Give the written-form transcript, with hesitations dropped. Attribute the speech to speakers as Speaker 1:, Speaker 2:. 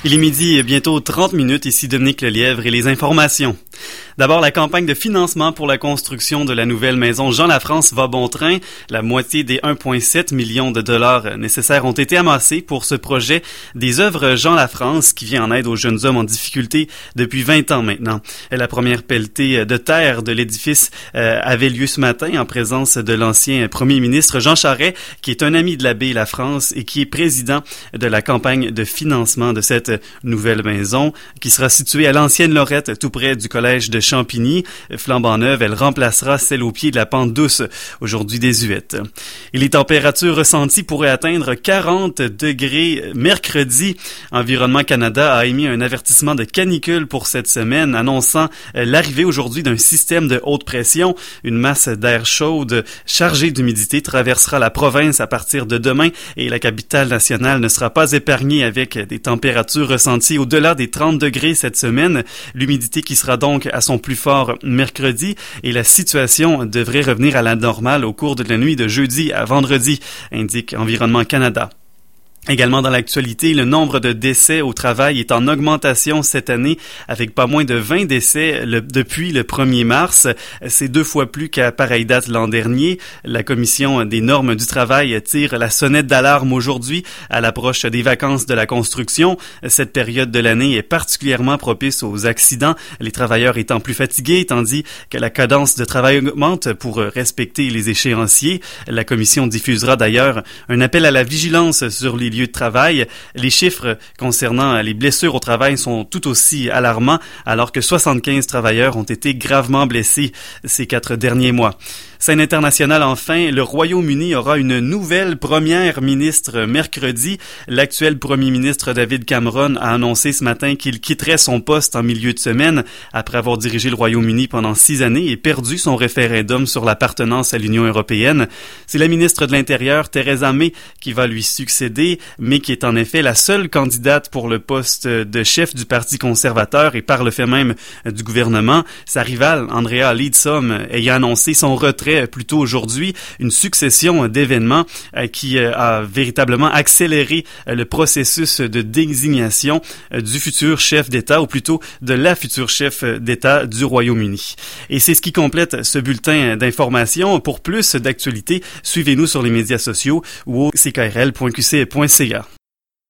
Speaker 1: Il est midi et bientôt 30 minutes, ici Dominique Lelièvre et les informations. D'abord, la campagne de financement pour la construction de la nouvelle maison Jean Lafrance va bon train. La moitié des 1,7 million de dollars nécessaires ont été amassés pour ce projet des œuvres Jean Lafrance qui vient en aide aux jeunes hommes en difficulté depuis 20 ans maintenant. La première pelletée de terre de l'édifice avait lieu ce matin en présence de l'ancien premier ministre Jean Charest, qui est un ami de l'abbé Lafrance et qui est président de la campagne de financement de cette nouvelle maison qui sera située à l'ancienne Lorette, tout près du collège de Champigny. Flambant neuve, elle remplacera celle au pied de la pente douce, aujourd'hui désuète. Et les températures ressenties pourraient atteindre 40 degrés mercredi. Environnement Canada a émis un avertissement de canicule pour cette semaine, annonçant l'arrivée aujourd'hui d'un système de haute pression. Une masse d'air chaude chargée d'humidité traversera la province à partir de demain et la capitale nationale ne sera pas épargnée avec des températures ressenties au-delà des 30 degrés cette semaine. L'humidité qui sera donc à son plus fort mercredi et la situation devrait revenir à la normale au cours de la nuit de jeudi à vendredi, indique Environnement Canada. Également dans l'actualité, le nombre de décès au travail est en augmentation cette année avec pas moins de 20 décès depuis le 1er mars. C'est 2 fois plus qu'à pareille date l'an dernier. La Commission des normes du travail tire la sonnette d'alarme aujourd'hui à l'approche des vacances de la construction. Cette période de l'année est particulièrement propice aux accidents, les travailleurs étant plus fatigués tandis que la cadence de travail augmente pour respecter les échéanciers. La Commission diffusera d'ailleurs un appel à la vigilance sur les lieux de travail. Les chiffres concernant les blessures au travail sont tout aussi alarmants alors que 75 travailleurs ont été gravement blessés ces 4 derniers mois. Scène internationale enfin, le Royaume-Uni aura une nouvelle première ministre mercredi. L'actuel premier ministre David Cameron a annoncé ce matin qu'il quitterait son poste en milieu de semaine après avoir dirigé le Royaume-Uni pendant 6 années et perdu son référendum sur l'appartenance à l'Union européenne. C'est la ministre de l'Intérieur, Theresa May, qui va lui succéder, mais qui est en effet la seule candidate pour le poste de chef du Parti conservateur et par le fait même du gouvernement. Sa rivale, Andrea Leadsom, ayant annoncé son retrait plus tôt aujourd'hui, une succession d'événements qui a véritablement accéléré le processus de désignation du futur chef d'État, ou plutôt de la future chef d'État du Royaume-Uni. Et c'est ce qui complète ce bulletin d'information. Pour plus d'actualités, suivez-nous sur les médias sociaux ou au ckrl.qc.ca.